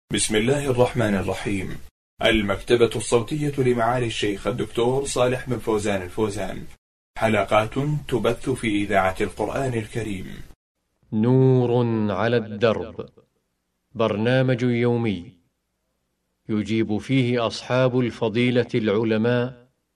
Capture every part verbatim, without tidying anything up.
بسم الله الرحمن الرحيم. المكتبة الصوتية لمعالي الشيخ الدكتور صالح بن فوزان الفوزان، حلقات تبث في إذاعة القرآن الكريم. نور على الدرب، برنامج يومي يجيب فيه أصحاب الفضيلة العلماء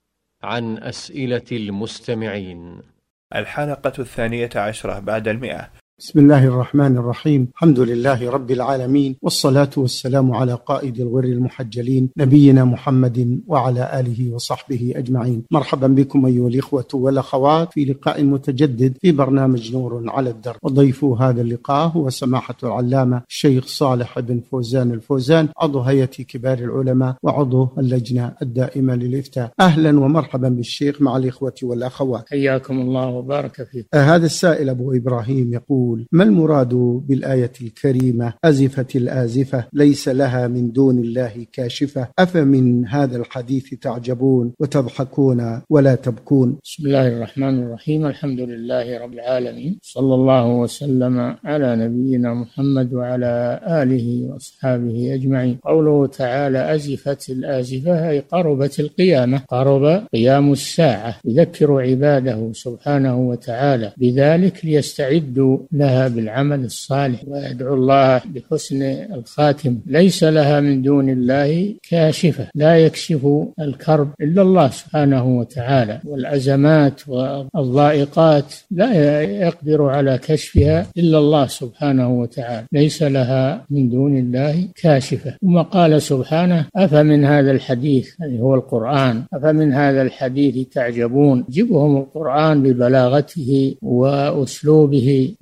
عن أسئلة المستمعين. الحلقة الثانية عشرة بعد المئة. بسم الله الرحمن الرحيم. الحمد لله رب العالمين، والصلاة والسلام على قائد الغر المحجلين نبينا محمد وعلى آله وصحبه أجمعين. مرحبا بكم أيها الإخوة والأخوات في لقاء متجدد في برنامج نور على الدرب، وضيف هذا اللقاء هو سماحة العلامة الشيخ صالح بن فوزان الفوزان، عضو هيئة كبار العلماء وعضو اللجنة الدائمة للإفتاء. أهلا ومرحبا بالشيخ مع الإخوة والأخوات، حياكم الله وبارك فيكم. هذا السائل أبو إبراهيم يقول: ما المراد بالآية الكريمة أزفت الآزفة ليس لها من دون الله كاشفة، أفمن هذا الحديث تعجبون وتضحكون ولا تبكون؟ بسم الله الرحمن الرحيم. الحمد لله رب العالمين، صلى الله وسلم على نبينا محمد وعلى آله وأصحابه أجمعين. قوله تعالى أزفت الآزفة أي قربت القيامة، قرب قيام الساعة، يذكر عباده سبحانه وتعالى بذلك ليستعدوا لها بالعمل الصالح ويدعو الله بحسن الخاتم. ليس لها من دون الله كاشفة، لا يكشف الكرب إلا الله سبحانه وتعالى، والأزمات والضائقات لا يقدر على كشفها إلا الله سبحانه وتعالى. ليس لها من دون الله كاشفة. ثم قال سبحانه: أفمن هذا الحديث، يعني هو القرآن، أفمن هذا الحديث تعجبون. جبهم القرآن ببلاغته وأسلوبه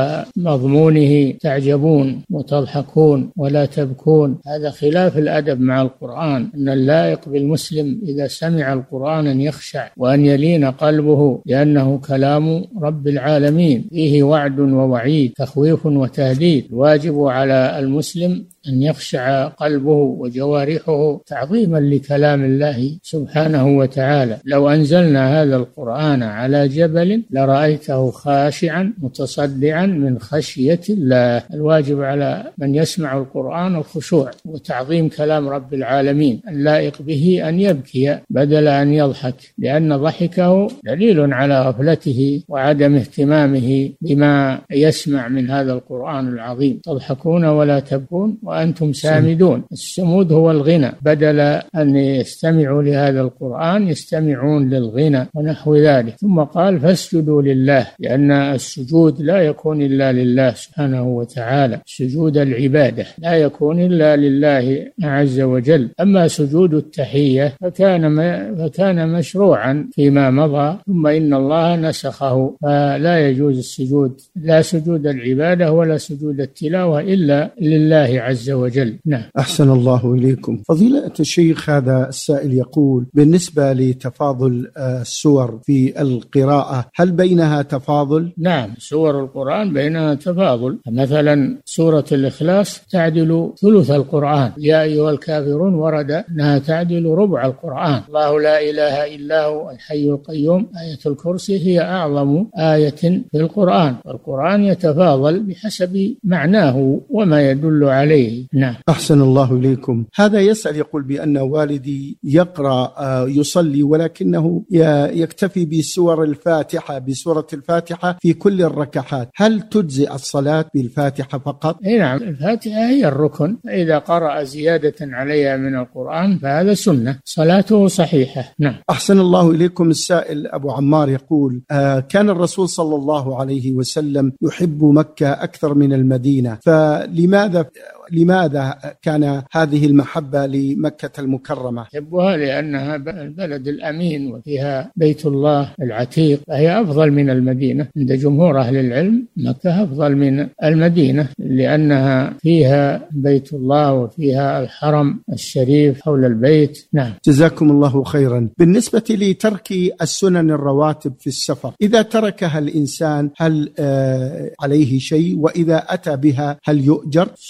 ومضمونه تعجبون وتضحكون ولا تبكون. هذا خلاف الأدب مع القرآن. أن اللائق بالمسلم إذا سمع القرآن أن يخشع وأن يلين قلبه، لأنه كلام رب العالمين، فيه وعد ووعيد، تخويف وتهديد. الواجب على المسلم أن يخشع قلبه وجوارحه تعظيما لكلام الله سبحانه وتعالى. لو أنزلنا هذا القرآن على جبل لرأيته خاشعا متصدعا من خشية الله. الواجب على من يسمع القرآن الخشوع وتعظيم كلام رب العالمين، اللائق به أن يبكي بدل أن يضحك، لأن ضحكه دليل على غفلته وعدم اهتمامه بما يسمع من هذا القرآن العظيم. تضحكون ولا تبكون وأنتم سامدون. السمود هو الغنى، بدل أن يستمعوا لهذا القرآن يستمعون للغنى ونحو ذلك. ثم قال: فاسجدوا لله، لأن السجود لا يكون إلا لله سبحانه وتعالى. سجود العبادة لا يكون إلا لله عز وجل. أما سجود التحية فكان فكان مشروعا فيما مضى، ثم إن الله نسخه، فلا يجوز السجود، لا سجود العبادة ولا سجود التلاوة إلا لله عز وجل. نعم. أحسن الله إليكم. فضيلة الشيخ، هذا السائل يقول: بالنسبة لتفاضل السور في القراءة، هل بينها تفاضل؟ نعم، سور القرآن بينها تفاضل. مثلا سورة الإخلاص تعدل ثلث القرآن، يا أيها الكافرون ورد أنها تعدل ربع القرآن. الله لا إله إلا هو الحي القيوم، آية الكرسي هي أعظم آية في القرآن. والقرآن يتفاضل بحسب معناه وما يدل عليه. نعم. أحسن الله إليكم. هذا يسأل يقول بأن والدي يقرأ يصلي ولكنه يكتفي بسور الفاتحة بسورة الفاتحة في كل الركعات، هل تجزئ الصلاة بالفاتحة فقط؟ نعم، الفاتحة هي الركن، فإذا قرأ زيادة عليها من القرآن فهذا سنة، صلاته صحيحة. نعم. أحسن الله إليكم. السائل أبو عمار يقول: آه كان الرسول صلى الله عليه وسلم يحب مكة أكثر من المدينة، فلماذا لماذا كان هذه المحبة لمكة المكرمة؟ يحبها لأنها البلد الأمين وفيها بيت الله العتيق، فهي أفضل من المدينة. عند جمهور أهل العلم مكة أفضل من المدينة لأنها فيها بيت الله وفيها الحرم الشريف حول البيت. نعم. جزاكم الله خيرا. بالنسبة لترك السنن الرواتب في السفر، إذا تركها الإنسان هل آه عليه شيء؟ وإذا أتى بها هل يؤجر؟ السنن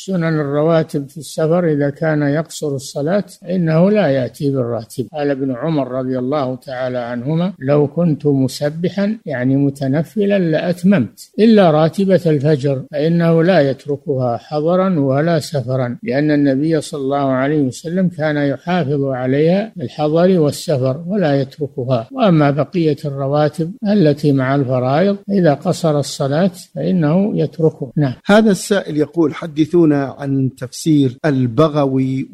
الرواتب في السفر إذا كان يقصر الصلاة إنه لا يأتي بالراتب. قال ابن عمر رضي الله تعالى عنهما: لو كنت مسبحا يعني متنفلا لأتممت إلا راتبة الفجر فإنه لا يتركها حضرا ولا سفرا، لأن النبي صلى الله عليه وسلم كان يحافظ عليها بالحضر والسفر ولا يتركها. وأما بقية الرواتب التي مع الفرائض إذا قصر الصلاة فإنه يتركه. نعم. هذا السائل يقول: حدثونا عن تفسير البغوي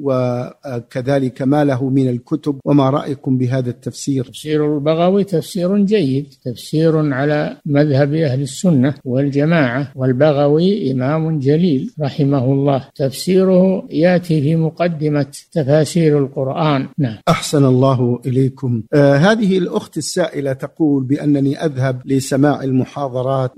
وكذلك ما له من الكتب، وما رأيكم بهذا التفسير؟ تفسير البغوي تفسير جيد، تفسير على مذهب أهل السنة والجماعة، والبغوي إمام جليل رحمه الله، تفسيره يأتي في مقدمة تفاسير القرآن. نعم. أحسن الله إليكم. آه هذه الأخت السائلة تقول بأنني أذهب لسماع المحاضرات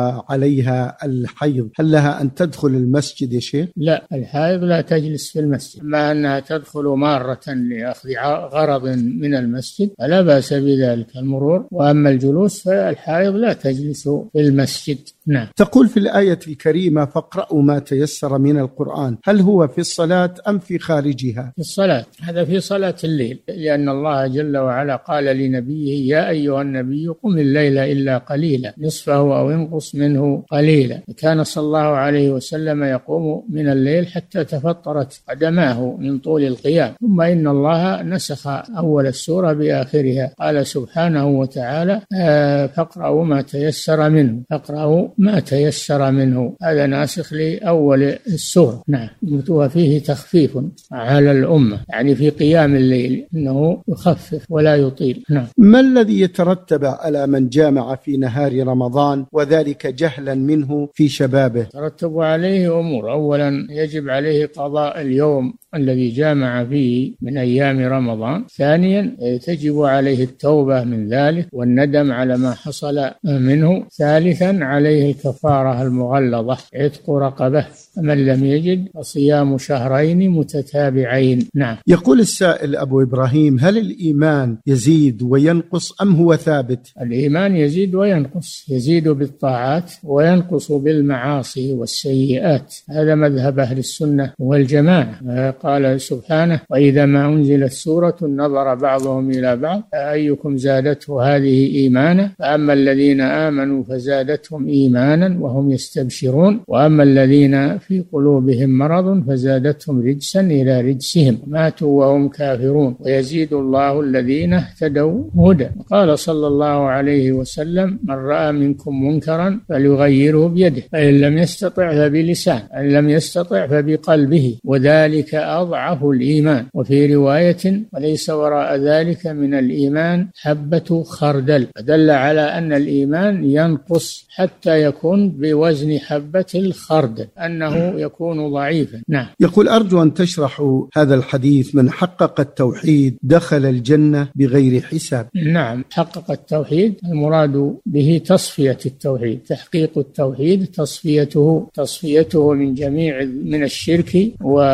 وعليها الحيض، هل لها أن تدخل المسجد يا شيخ؟ لا، الحائض لا تجلس في المسجد، ما أنها تدخل مارة لأخذ غرض من المسجد فلا بأس بذلك المرور، وأما الجلوس فالحائض لا تجلس في المسجد. نعم. تقول في الآية الكريمة: فاقرأوا ما تيسر من القرآن، هل هو في الصلاة أم في خارجها؟ في الصلاة، هذا في صلاة الليل، لأن الله جل وعلا قال لنبيه: يا أيها النبي قم الليل إلا قليلا نصفه أو انقص منه قليلا. كان صلى الله عليه وسلم يقوم من الليل حتى تفطرت قدماه من طول القيام، ثم إن الله نسخ أول السورة بآخرها، قال سبحانه وتعالى: آه فاقرأوا ما تيسر منه، فاقرأوا ما تيسر منه، هذا ناسخ لأول السورة. نعم. وفيه تخفيف على الأمة، يعني في قيام الليل إنه يخفف ولا يطيل. نعم. ما الذي يترتب على من جامع في نهار رمضان وذلك جهلا منه في شبابه؟ ترتب عليه أمور: أولا يجب عليه قضاء اليوم الذي جامع فيه من أيام رمضان، ثانيا تجب عليه التوبة من ذلك والندم على ما حصل منه، ثالثا عليه الكفارة المغلظة عتق رقبة، من لم يجد فصيام شهرين متتابعين. نعم. يقول السائل أبو إبراهيم: هل الإيمان يزيد وينقص أم هو ثابت؟ الإيمان يزيد وينقص، يزيد بالطاعات وينقص بالمعاصي والسيئات، هذا مذهب أهل السنة والجماعة. قال سبحانه: وإذا ما أنزلت سورة نظر بعضهم إلى بعض أيكم زادته هذه إيمانا، فأما الذين آمنوا فزادتهم إيمانا وهم يستبشرون، وأما الذين في قلوبهم مرض فزادتهم رجسا إلى رجسهم ماتوا وهم كافرون، ويزيد الله الذين اهتدوا هدى. قال صلى الله عليه وسلم: من رأى منكم منكرا فليغيره بيده، فإن لم يستطع فبلسانه، فإن لم يستطع فبقلبه، وذلك أضعف الإيمان. وفي رواية: وليس وراء ذلك من الإيمان حبة خردل، فدل على أن الإيمان ينقص حتى يكون بوزن حبة الخردل، أنه يكون ضعيفا. نعم. يقول: أرجو أن تشرحوا هذا الحديث: من حقق التوحيد دخل الجنة بغير حساب. نعم. حقق التوحيد المراد به تصفية التوحيد، تحقيق التوحيد تصفيته تصفيته من جميع من الشرك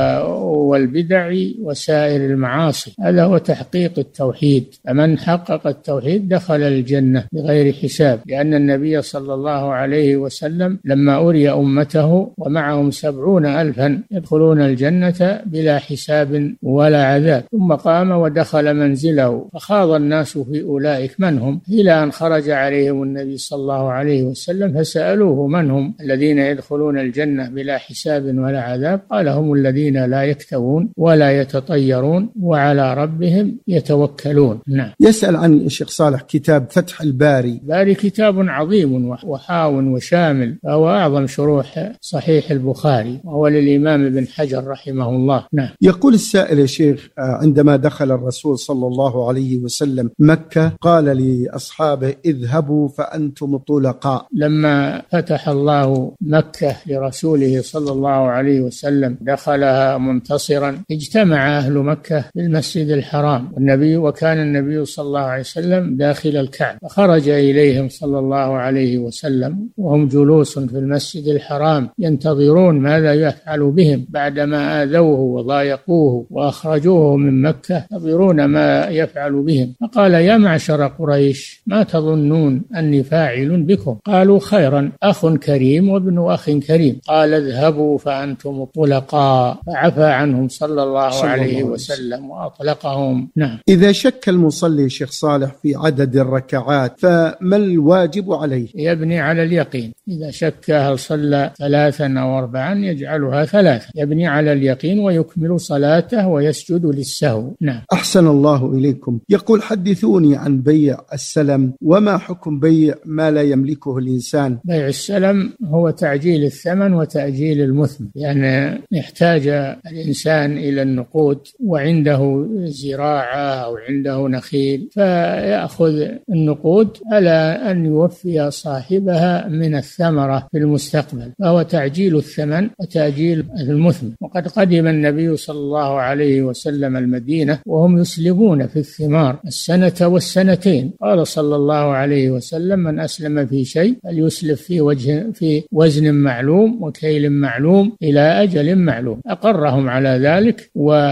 والبدع وسائر المعاصي، هذا هو تحقيق التوحيد. فمن حقق التوحيد دخل الجنة بغير حساب، لأن النبي صلى الله عليه وسلم لما أري أمته ومعهم سبعون ألفا يدخلون الجنة بلا حساب ولا عذاب، ثم قام ودخل منزله فخاض الناس في أولئك من هم، إلى أن خرج عليهم النبي صلى الله عليه وسلم فسألوه: من هم الذين يدخلون الجنة بلا حساب ولا عذاب؟ قال: هم الذين لا يكتوون ولا يتطيرون وعلى ربهم يتوكلون. نعم. يسأل عن الشيخ صالح كتاب فتح الباري. باري كتاب عظيم وحاو وشامل، فهو أعظم شروح صحيح البخاري، وهو للإمام ابن حجر رحمه الله. نعم. يقول السائل: يا شيخ، عندما دخل الرسول صلى الله عليه وسلم مكة قال لأصحابه: اذهبوا فأنتم طلقاء. لما فتح الله مكة لرسوله صلى الله عليه وسلم دخلها منتصر منتصرا. اجتمع أهل مكة في المسجد الحرام، والنبي وكان النبي صلى الله عليه وسلم داخل الكعبة، فخرج إليهم صلى الله عليه وسلم وهم جلوس في المسجد الحرام ينتظرون ماذا يفعل بهم بعدما آذوه وضايقوه وأخرجوه من مكة، ينتظرون ما يفعل بهم. فقال: يا معشر قريش، ما تظنون أني فاعل بكم؟ قالوا: خيرا، أخ كريم وابن أخ كريم. قال: اذهبوا فأنتم طلقاء. فعفى عنهم صلى الله صلى عليه الله وسلم وأطلقهم. نعم. إذا شك المصلي شيخ صالح في عدد الركعات فما الواجب عليه؟ يبني على اليقين. إذا شك هل صلى ثلاثا أو أربعا يجعلها ثلاثا، يبني على اليقين ويكمل صلاته ويسجد للسهو. نعم. أحسن الله إليكم. يقول: حدثوني عن بيع السلم، وما حكم بيع ما لا يملكه الإنسان؟ بيع السلم هو تعجيل الثمن وتأجيل المثمن، يعني يحتاج الإنسان إلى النقود وعنده زراعة أو عنده نخيل، فيأخذ النقود على أن يوفي صاحبها من الثمرة في المستقبل، فهو تعجيل الثمن وتأجيل المثمن. وقد قدم النبي صلى الله عليه وسلم المدينة وهم يسلبون في الثمار السنة والسنتين. قال صلى الله عليه وسلم: من أسلم في شيء فليسلف في وجه في وزن معلوم وكيل معلوم إلى أجل معلوم. أقرهم على ذلك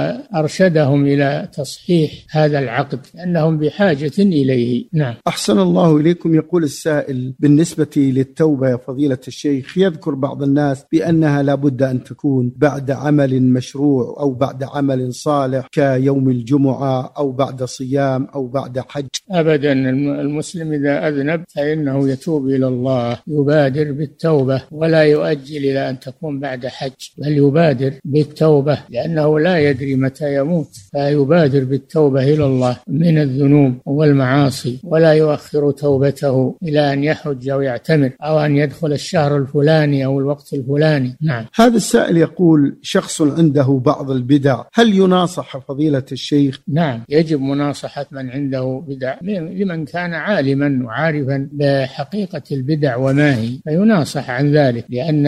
وأرشدهم إلى تصحيح هذا العقد لأنهم بحاجة إليه. نعم. أحسن الله إليكم. يقول السائل: بالنسبة للتوبة يا فضيلة الشيخ، يذكر بعض الناس بأنها لا بد أن تكون بعد عمل مشروع أو بعد عمل صالح كيوم الجمعة أو بعد صيام أو بعد حج. أبدا، المسلم إذا أذنب فإنه يتوب إلى الله، يبادر بالتوبة ولا يؤجل إلى أن تكون بعد حج، بل يبادر بالتوبة لأنه لا يدري متى يموت، فيبادر بالتوبة إلى الله من الذنوب والمعاصي، ولا يؤخر توبته إلى أن يحج أو يعتمر أو أن يدخل الشهر الفلاني أو الوقت الفلاني. نعم. هذا السائل يقول: شخص عنده بعض البدع، هل يناصح فضيلة الشيخ؟ نعم، يجب مناصحة من عنده بدع، لمن كان عالما وعارفا بحقيقة البدع وما هي، فيناصح عن ذلك، لأن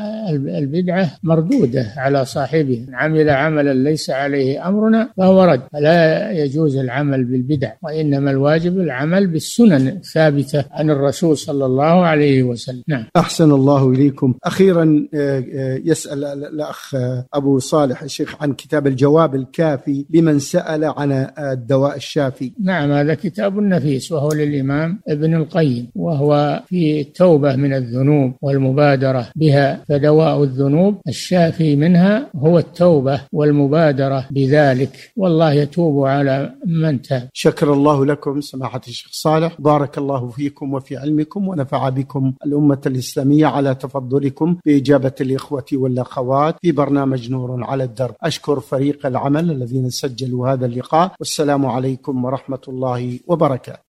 البدعة مردودة على صاحبه. من عمل عملا ليس عليه أمرنا فهو رد، فلا يجوز العمل بالبدع، وإنما الواجب العمل بالسنن الثابتة عن الرسول صلى الله عليه وسلم. نعم. أحسن الله إليكم. أخيرا يسأل الأخ أبو صالح الشيخ عن كتاب الجواب الكافي لمن سأل عن الدواء الشافي. نعم، هذا كتاب نفيس، وهو للإمام ابن القيم، وهو في التوبة من الذنوب والمبادرة بها. فدواء الذنوب الشافي منها هو التوبة والمبادرة بذلك، والله يتوب على من تاب. شكر الله لكم سماحة الشيخ صالح، بارك الله فيكم وفي علمكم، ونفع بكم الأمة الإسلامية على تفضلكم بإجابة الإخوة والأخوات في برنامج نور على الدرب. أشكر فريق العمل الذين سجلوا هذا اللقاء، والسلام عليكم ورحمة الله وبركاته.